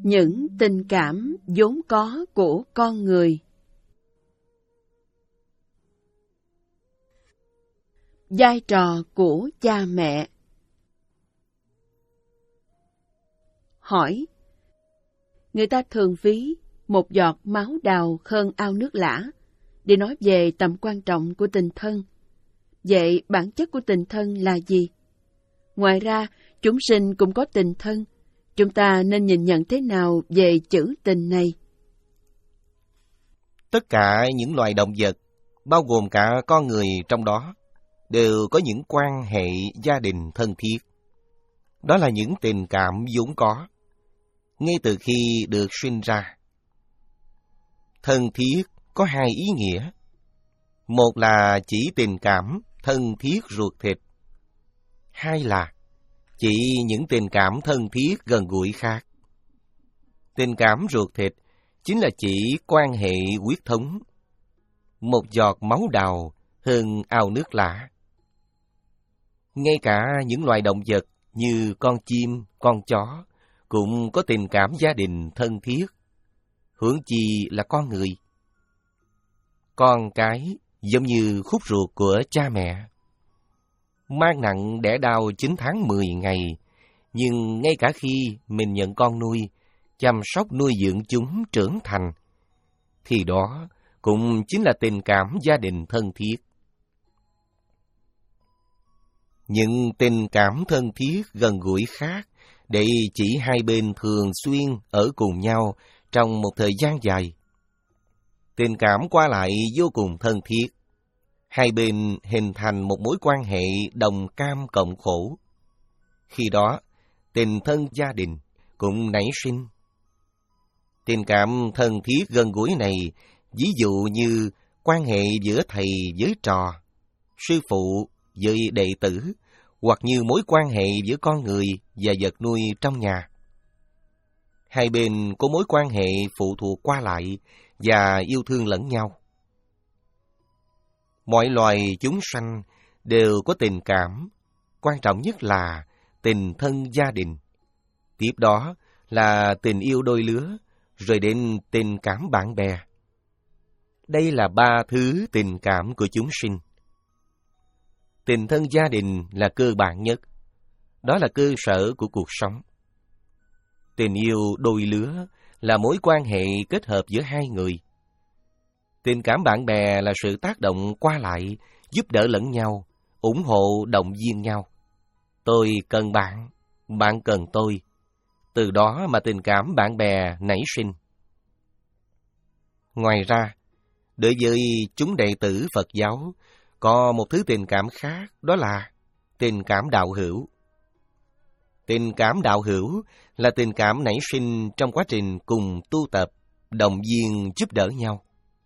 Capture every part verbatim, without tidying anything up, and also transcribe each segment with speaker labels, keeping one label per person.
Speaker 1: những tình cảm vốn có của con người. Vai trò của cha mẹ. Hỏi: người ta thường ví một giọt máu đào hơn ao nước lã để nói về tầm quan trọng của tình thân. Vậy bản chất của tình thân là gì? Ngoài ra, chúng sinh cũng có tình thân. Chúng ta nên nhìn nhận thế nào về chữ tình này?
Speaker 2: Tất cả những loài động vật, bao gồm cả con người trong đó, đều có những quan hệ gia đình thân thiết. Đó là những tình cảm vốn có, ngay từ khi được sinh ra. Thân thiết có hai ý nghĩa. Một là chỉ tình cảm thân thiết ruột thịt. Hai là chỉ những tình cảm thân thiết gần gũi khác. Tình cảm ruột thịt chính là chỉ quan hệ huyết thống. Một giọt máu đào hơn ao nước lã. Ngay cả những loài động vật như con chim, con chó cũng có tình cảm gia đình thân thiết. Huống chi là con người. Con cái giống như khúc ruột của cha mẹ. Mang nặng đẻ đau chín tháng mười ngày, nhưng ngay cả khi mình nhận con nuôi, chăm sóc nuôi dưỡng chúng trưởng thành, thì đó cũng chính là tình cảm gia đình thân thiết. Những tình cảm thân thiết gần gũi khác để chỉ hai bên thường xuyên ở cùng nhau trong một thời gian dài. Tình cảm qua lại vô cùng thân thiết. Hai bên hình thành một mối quan hệ đồng cam cộng khổ. Khi đó, tình thân gia đình cũng nảy sinh. Tình cảm thân thiết gần gũi này, ví dụ như quan hệ giữa thầy với trò, sư phụ với đệ tử, hoặc như mối quan hệ giữa con người và vật nuôi trong nhà. Hai bên có mối quan hệ phụ thuộc qua lại và yêu thương lẫn nhau. Mọi loài chúng sanh đều có tình cảm, quan trọng nhất là tình thân gia đình. Tiếp đó là tình yêu đôi lứa, rồi đến tình cảm bạn bè. Đây là ba thứ tình cảm của chúng sinh. Tình thân gia đình là cơ bản nhất. Đó là cơ sở của cuộc sống. Tình yêu đôi lứa là mối quan hệ kết hợp giữa hai người. Tình cảm bạn bè là sự tác động qua lại, giúp đỡ lẫn nhau, ủng hộ động viên nhau. Tôi cần bạn, bạn cần tôi. Từ đó mà tình cảm bạn bè nảy sinh. Ngoài ra, đối với chúng đệ tử Phật giáo, có một thứ tình cảm khác, đó là tình cảm đạo hữu. Tình cảm đạo hữu là tình cảm nảy sinh trong quá trình cùng tu tập, động viên giúp đỡ nhau.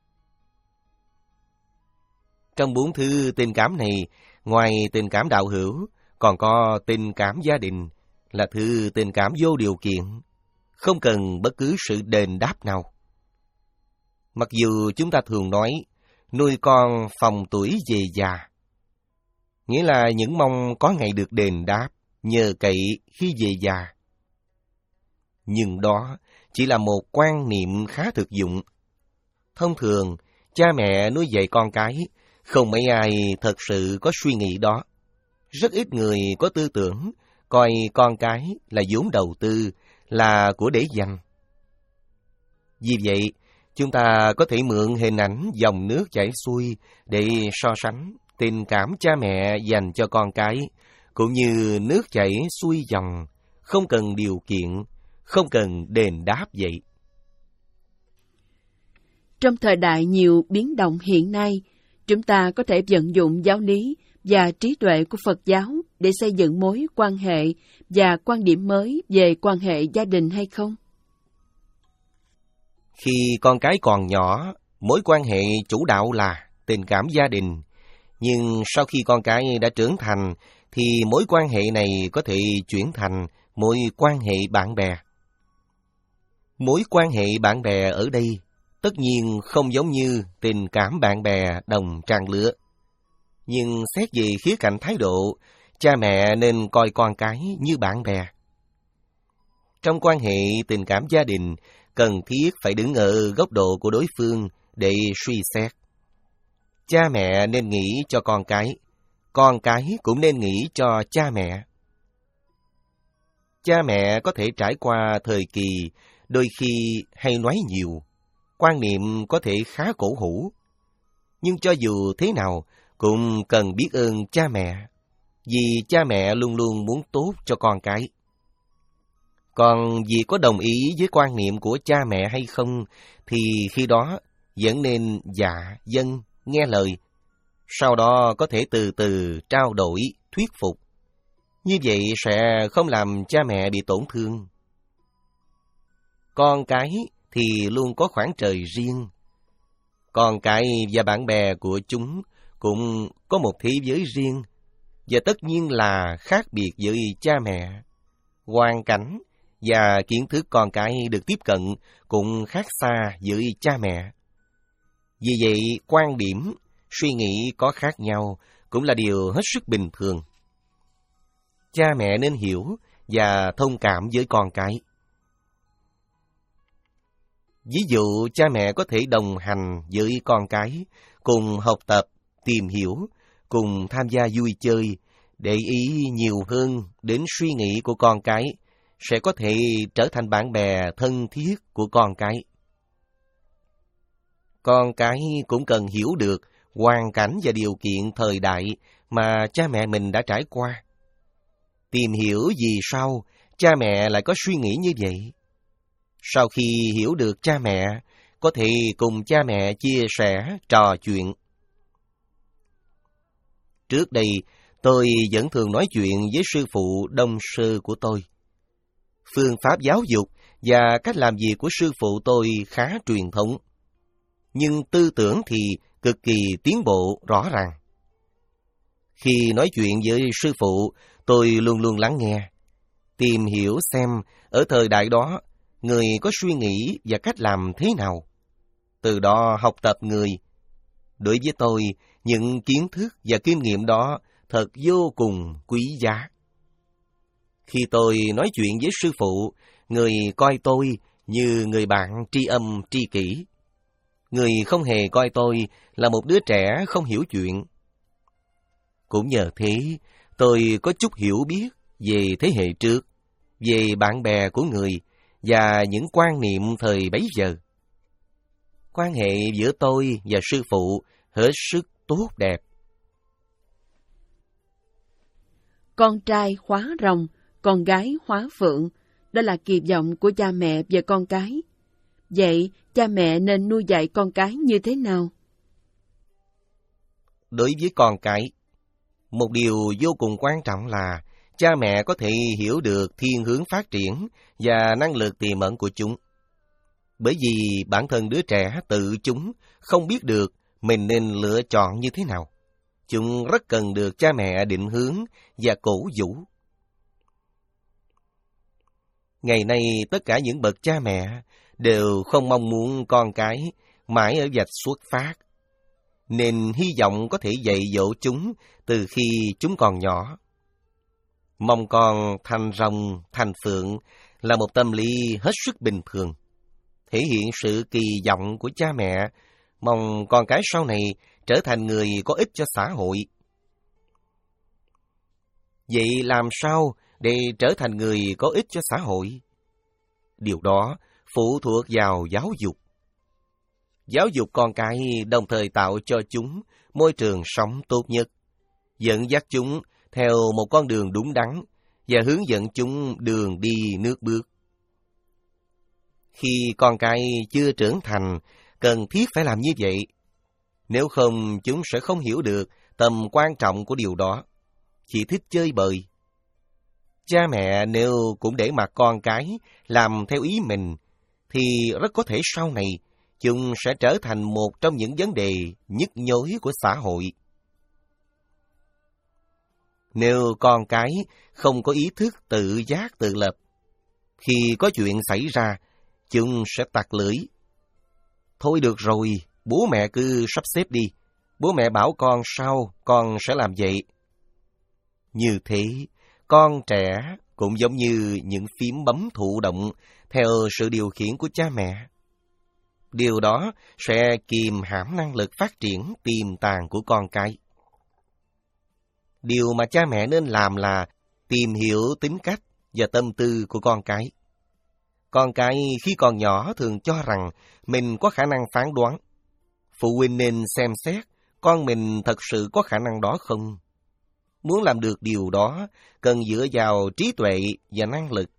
Speaker 2: Trong bốn thứ tình cảm này, ngoài tình cảm đạo hữu, còn có tình cảm gia đình, là thứ tình cảm vô điều kiện, không cần bất cứ sự đền đáp nào. Mặc dù chúng ta thường nói, nuôi con phòng tuổi về già, nghĩa là những mong có ngày được đền đáp, nhờ cậy khi về già. Nhưng đó chỉ là một quan niệm khá thực dụng. Thông thường, cha mẹ nuôi dạy con cái, không mấy ai thật sự có suy nghĩ đó. Rất ít người có tư tưởng coi con cái là vốn đầu tư, là của để dành. Vì vậy, chúng ta có thể mượn hình ảnh dòng nước chảy xuôi để so sánh tình cảm cha mẹ dành cho con cái, cũng như nước chảy xuôi dòng, không cần điều kiện, không cần đền đáp vậy.
Speaker 1: Trong thời đại nhiều biến động hiện nay, chúng ta có thể vận dụng giáo lý và trí tuệ của Phật giáo để xây dựng mối quan hệ và quan điểm mới về quan hệ gia đình hay không?
Speaker 2: Khi con cái còn nhỏ, mối quan hệ chủ đạo là tình cảm gia đình. Nhưng sau khi con cái đã trưởng thành, thì mối quan hệ này có thể chuyển thành mối quan hệ bạn bè. Mối quan hệ bạn bè ở đây tất nhiên không giống như tình cảm bạn bè đồng trang lứa. Nhưng xét về khía cạnh thái độ, cha mẹ nên coi con cái như bạn bè. Trong quan hệ tình cảm gia đình, cần thiết phải đứng ở góc độ của đối phương để suy xét. Cha mẹ nên nghĩ cho con cái, con cái cũng nên nghĩ cho cha mẹ. Cha mẹ có thể trải qua thời kỳ đôi khi hay nói nhiều, quan niệm có thể khá cổ hủ. Nhưng cho dù thế nào, cũng cần biết ơn cha mẹ, vì cha mẹ luôn luôn muốn tốt cho con cái. Còn vì có đồng ý với quan niệm của cha mẹ hay không, thì khi đó vẫn nên dạ, vâng, nghe lời. Sau đó có thể từ từ trao đổi, thuyết phục. Như vậy sẽ không làm cha mẹ bị tổn thương. Con cái thì luôn có khoảng trời riêng. Con cái và bạn bè của chúng cũng có một thế giới riêng, và tất nhiên là khác biệt với cha mẹ. Hoàn cảnh và kiến thức con cái được tiếp cận cũng khác xa với cha mẹ. Vì vậy, quan điểm, suy nghĩ có khác nhau cũng là điều hết sức bình thường. Cha mẹ nên hiểu và thông cảm với con cái. Ví dụ, cha mẹ có thể đồng hành với con cái, cùng học tập, tìm hiểu, cùng tham gia vui chơi, để ý nhiều hơn đến suy nghĩ của con cái, sẽ có thể trở thành bạn bè thân thiết của con cái. Con cái cũng cần hiểu được hoàn cảnh và điều kiện thời đại mà cha mẹ mình đã trải qua. Tìm hiểu vì sao cha mẹ lại có suy nghĩ như vậy. Sau khi hiểu được cha mẹ, có thể cùng cha mẹ chia sẻ, trò chuyện. Trước đây, tôi vẫn thường nói chuyện với sư phụ đông sư của tôi. Phương pháp giáo dục và cách làm việc của sư phụ tôi khá truyền thống, nhưng tư tưởng thì cực kỳ tiến bộ rõ ràng. Khi nói chuyện với sư phụ, tôi luôn luôn lắng nghe, tìm hiểu xem ở thời đại đó người có suy nghĩ và cách làm thế nào. Từ đó học tập người. Đối với tôi, những kiến thức và kinh nghiệm đó thật vô cùng quý giá. Khi tôi nói chuyện với sư phụ, người coi tôi như người bạn tri âm tri kỷ. Người không hề coi tôi là một đứa trẻ không hiểu chuyện. Cũng nhờ thế, tôi có chút hiểu biết về thế hệ trước, về bạn bè của người và những quan niệm thời bấy giờ. Quan hệ giữa tôi và sư phụ hết sức tốt đẹp.
Speaker 1: Con trai hóa rồng, con gái hóa phượng, đó là kỳ vọng của cha mẹ về con cái. Vậy, cha mẹ nên nuôi dạy con cái như thế nào?
Speaker 2: Đối với con cái, một điều vô cùng quan trọng là cha mẹ có thể hiểu được thiên hướng phát triển và năng lực tiềm ẩn của chúng. Bởi vì bản thân đứa trẻ tự chúng không biết được mình nên lựa chọn như thế nào. Chúng rất cần được cha mẹ định hướng và cổ vũ. Ngày nay, tất cả những bậc cha mẹ đều không mong muốn con cái mãi ở vạch xuất phát, nên hy vọng có thể dạy dỗ chúng từ khi chúng còn nhỏ. Mong con thành rồng, thành phượng là một tâm lý hết sức bình thường, thể hiện sự kỳ vọng của cha mẹ, mong con cái sau này trở thành người có ích cho xã hội. Vậy làm sao để trở thành người có ích cho xã hội? Điều đó phụ thuộc vào giáo dục. Giáo dục con cái đồng thời tạo cho chúng môi trường sống tốt nhất, dẫn dắt chúng theo một con đường đúng đắn và hướng dẫn chúng đường đi nước bước. Khi con cái chưa trưởng thành, cần thiết phải làm như vậy. Nếu không, chúng sẽ không hiểu được tầm quan trọng của điều đó, chỉ thích chơi bời. Cha mẹ nếu cũng để mặc con cái làm theo ý mình, thì rất có thể sau này chúng sẽ trở thành một trong những vấn đề nhức nhối của xã hội. Nếu con cái không có ý thức tự giác tự lập, khi có chuyện xảy ra, chúng sẽ tặc lưỡi. Thôi được rồi, bố mẹ cứ sắp xếp đi. Bố mẹ bảo con sao, con sẽ làm vậy. Như thế, con trẻ cũng giống như những phím bấm thụ động theo sự điều khiển của cha mẹ. Điều đó sẽ kìm hãm năng lực phát triển tiềm tàng của con cái. Điều mà cha mẹ nên làm là tìm hiểu tính cách và tâm tư của con cái. Con cái khi còn nhỏ thường cho rằng mình có khả năng phán đoán. Phụ huynh nên xem xét con mình thật sự có khả năng đó không. Muốn làm được điều đó, cần dựa vào trí tuệ và năng lực.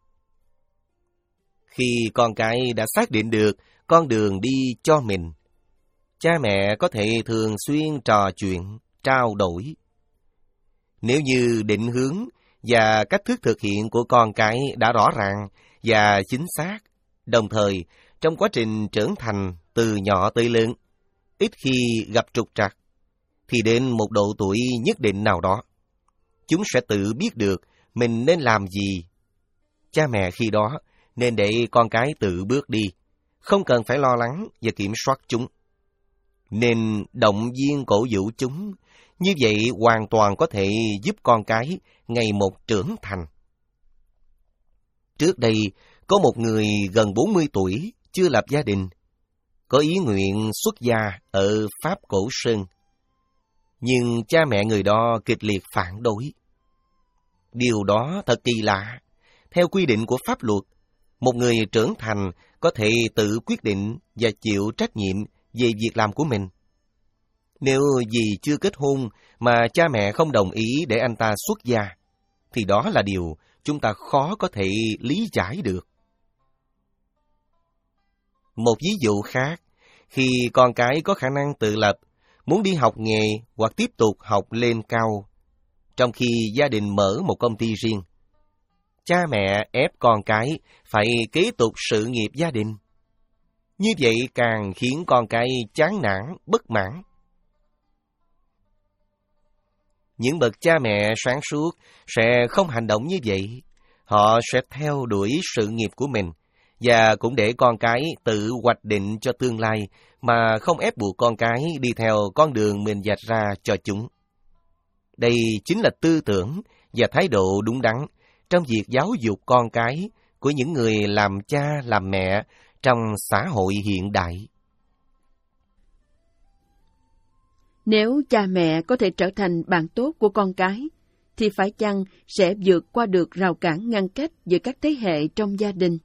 Speaker 2: Khi con cái đã xác định được con đường đi cho mình, cha mẹ có thể thường xuyên trò chuyện, trao đổi. Nếu như định hướng và cách thức thực hiện của con cái đã rõ ràng và chính xác, đồng thời trong quá trình trưởng thành từ nhỏ tới lớn, ít khi gặp trục trặc, thì đến một độ tuổi nhất định nào đó, chúng sẽ tự biết được mình nên làm gì. Cha mẹ khi đó nên để con cái tự bước đi, không cần phải lo lắng và kiểm soát chúng. Nên động viên cổ vũ chúng, như vậy hoàn toàn có thể giúp con cái ngày một trưởng thành. Trước đây, có một người gần bốn mươi tuổi, chưa lập gia đình, có ý nguyện xuất gia ở Pháp Cổ Sơn. Nhưng cha mẹ người đó kịch liệt phản đối. Điều đó thật kỳ lạ. Theo quy định của pháp luật, một người trưởng thành có thể tự quyết định và chịu trách nhiệm về việc làm của mình. Nếu vì chưa kết hôn mà cha mẹ không đồng ý để anh ta xuất gia, thì đó là điều chúng ta khó có thể lý giải được. Một ví dụ khác, khi con cái có khả năng tự lập, muốn đi học nghề hoặc tiếp tục học lên cao, trong khi gia đình mở một công ty riêng, cha mẹ ép con cái phải kế tục sự nghiệp gia đình. Như vậy càng khiến con cái chán nản, bất mãn. Những bậc cha mẹ sáng suốt sẽ không hành động như vậy. Họ sẽ theo đuổi sự nghiệp của mình và cũng để con cái tự hoạch định cho tương lai mà không ép buộc con cái đi theo con đường mình vạch ra cho chúng. Đây chính là tư tưởng và thái độ đúng đắn trong việc giáo dục con cái của những người làm cha làm mẹ trong xã hội hiện đại.
Speaker 1: Nếu cha mẹ có thể trở thành bạn tốt của con cái, thì phải chăng sẽ vượt qua được rào cản ngăn cách giữa các thế hệ trong gia đình?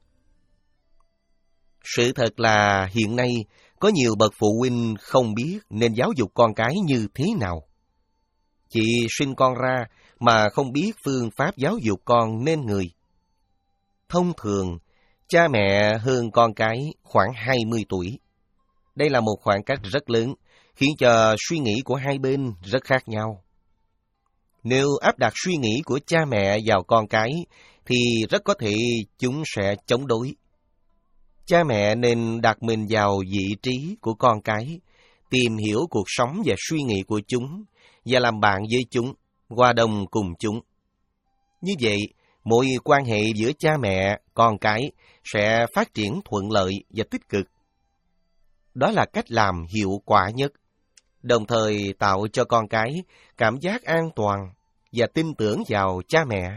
Speaker 2: Sự thật là hiện nay có nhiều bậc phụ huynh không biết nên giáo dục con cái như thế nào. Chỉ sinh con ra mà không biết phương pháp giáo dục con nên người. Thông thường, cha mẹ hơn con cái khoảng hai mươi tuổi. Đây là một khoảng cách rất lớn, khiến cho suy nghĩ của hai bên rất khác nhau. Nếu áp đặt suy nghĩ của cha mẹ vào con cái, thì rất có thể chúng sẽ chống đối. Cha mẹ nên đặt mình vào vị trí của con cái, tìm hiểu cuộc sống và suy nghĩ của chúng, và làm bạn với chúng, hòa đồng cùng chúng. Như vậy, mối quan hệ giữa cha mẹ, con cái sẽ phát triển thuận lợi và tích cực. Đó là cách làm hiệu quả nhất, đồng thời tạo cho con cái cảm giác an toàn và tin tưởng vào cha mẹ.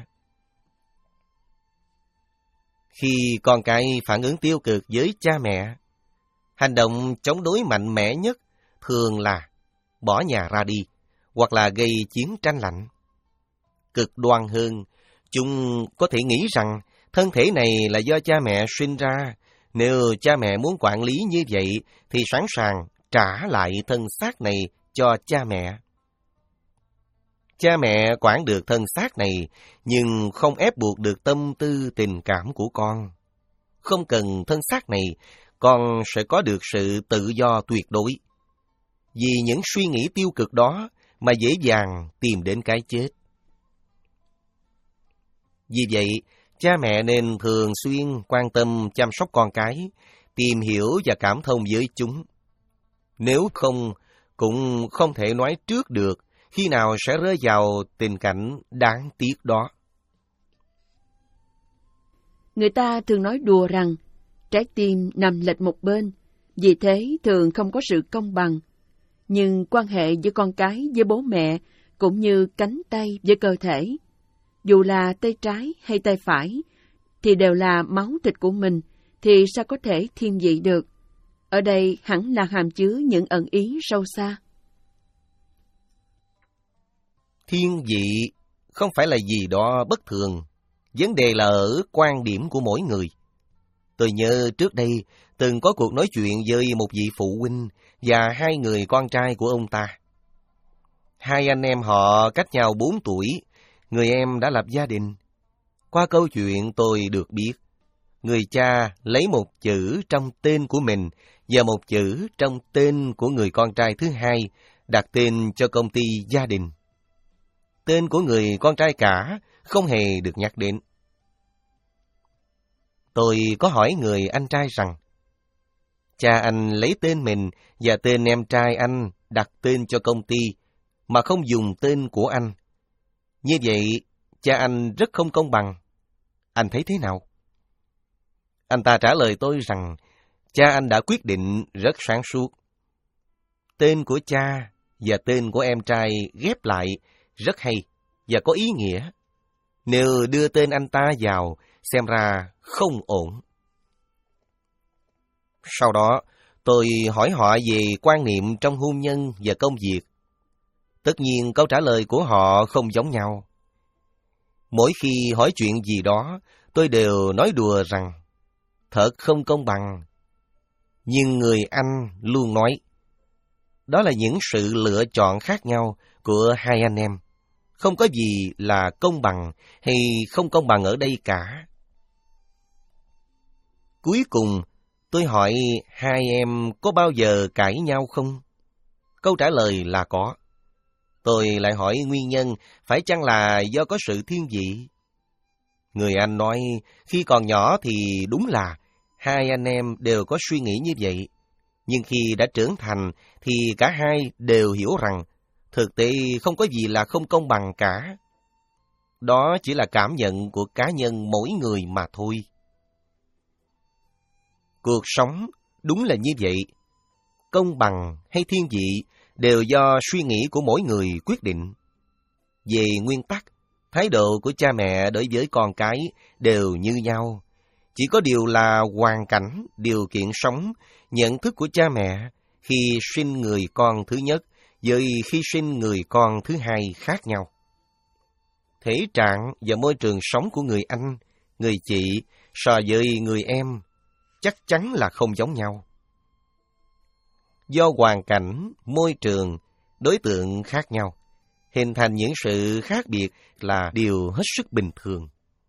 Speaker 2: Khi con cái phản ứng tiêu cực với cha mẹ, hành động chống đối mạnh mẽ nhất thường là bỏ nhà ra đi, hoặc là gây chiến tranh lạnh. Cực đoan hơn, chúng có thể nghĩ rằng thân thể này là do cha mẹ sinh ra. Nếu cha mẹ muốn quản lý như vậy, thì sẵn sàng trả lại thân xác này cho cha mẹ. Cha mẹ quản được thân xác này, nhưng không ép buộc được tâm tư tình cảm của con. Không cần thân xác này, con sẽ có được sự tự do tuyệt đối. Vì những suy nghĩ tiêu cực đó mà dễ dàng tìm đến cái chết. Vì vậy, cha mẹ nên thường xuyên quan tâm chăm sóc con cái, tìm hiểu và cảm thông với chúng. Nếu không, cũng không thể nói trước được khi nào sẽ rơi vào tình cảnh đáng tiếc đó.
Speaker 1: Người ta thường nói đùa rằng trái tim nằm lệch một bên, vì thế thường không có sự công bằng. Nhưng quan hệ giữa con cái với bố mẹ cũng như cánh tay với cơ thể. dù là tay trái hay tay phải, thì đều là máu thịt của mình, thì sao có thể thiên vị được? Ở đây hẳn là hàm chứa những ẩn ý sâu xa.
Speaker 2: Thiên vị không phải là gì đó bất thường, vấn đề là ở quan điểm của mỗi người. Tôi nhớ trước đây từng có cuộc nói chuyện với một vị phụ huynh và hai người con trai của ông ta. Hai anh em họ cách nhau bốn tuổi, người em đã lập gia đình. Qua câu chuyện tôi được biết, người cha lấy một chữ trong tên của mình và một chữ trong tên của người con trai thứ hai, đặt tên cho công ty gia đình. Tên của người con trai cả không hề được nhắc đến. Tôi có hỏi người anh trai rằng, cha anh lấy tên mình và tên em trai anh đặt tên cho công ty, mà không dùng tên của anh. Như vậy, cha anh rất không công bằng. Anh thấy thế nào? Anh ta trả lời tôi rằng, cha anh đã quyết định rất sáng suốt. Tên của cha và tên của em trai ghép lại rất hay và có ý nghĩa. Nếu đưa tên anh ta vào, xem ra không ổn. Sau đó, tôi hỏi họ về quan niệm trong hôn nhân và công việc. Tất nhiên, câu trả lời của họ không giống nhau. Mỗi khi hỏi chuyện gì đó, tôi đều nói đùa rằng, thật không công bằng. Nhưng người Anh luôn nói, đó là những sự lựa chọn khác nhau của hai anh em. Không có gì là công bằng hay không công bằng ở đây cả. Cuối cùng, tôi hỏi hai em có bao giờ cãi nhau không? Câu trả lời là có. Tôi lại hỏi nguyên nhân, phải chăng là do có sự thiên vị? Người Anh nói, khi còn nhỏ thì đúng là hai anh em đều có suy nghĩ như vậy. Nhưng khi đã trưởng thành thì cả hai đều hiểu rằng thực tế không có gì là không công bằng cả. Đó chỉ là cảm nhận của cá nhân mỗi người mà thôi. Cuộc sống đúng là như vậy. Công bằng hay thiên vị đều do suy nghĩ của mỗi người quyết định. Về nguyên tắc, thái độ của cha mẹ đối với con cái đều như nhau. Chỉ có điều là hoàn cảnh, điều kiện sống, nhận thức của cha mẹ khi sinh người con thứ nhất với khi sinh người con thứ hai khác nhau. Thể trạng và môi trường sống của người anh, người chị so với người em chắc chắn là không giống nhau. Do hoàn cảnh, môi trường, đối tượng khác nhau, hình thành những sự khác biệt là điều hết sức bình thường.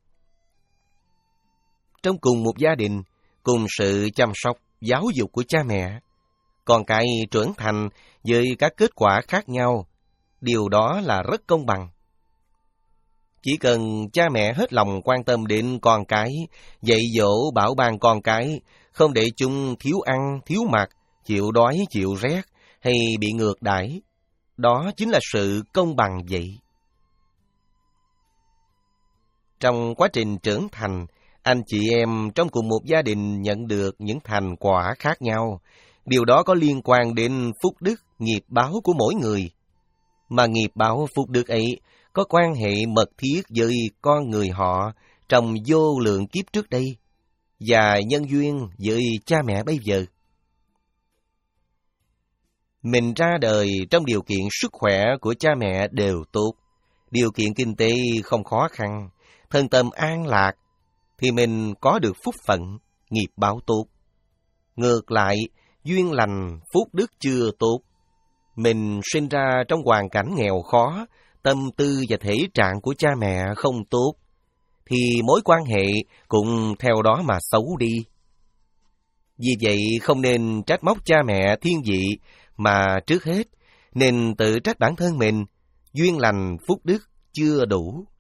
Speaker 2: Trong cùng một gia đình, cùng sự chăm sóc, giáo dục của cha mẹ, con cái trưởng thành với các kết quả khác nhau, điều đó là rất công bằng. Chỉ cần cha mẹ hết lòng quan tâm đến con cái, dạy dỗ bảo ban con cái, không để chúng thiếu ăn, thiếu mặc, chịu đói, chịu rét hay bị ngược đãi, đó chính là sự công bằng vậy. Trong quá trình trưởng thành, anh chị em trong cùng một gia đình nhận được những thành quả khác nhau. Điều đó có liên quan đến phúc đức, nghiệp báo của mỗi người. Mà nghiệp báo phúc đức ấy có quan hệ mật thiết với con người họ trong vô lượng kiếp trước đây và nhân duyên với cha mẹ bây giờ. Mình ra đời trong điều kiện sức khỏe của cha mẹ đều tốt, điều kiện kinh tế không khó khăn, thân tâm an lạc, thì mình có được phúc phận, nghiệp báo tốt. Ngược lại, duyên lành, phúc đức chưa tốt, mình sinh ra trong hoàn cảnh nghèo khó, tâm tư và thể trạng của cha mẹ không tốt, thì mối quan hệ cũng theo đó mà xấu đi. Vì vậy không nên trách móc cha mẹ thiên vị, mà trước hết nên tự trách bản thân mình, duyên lành phúc đức chưa đủ.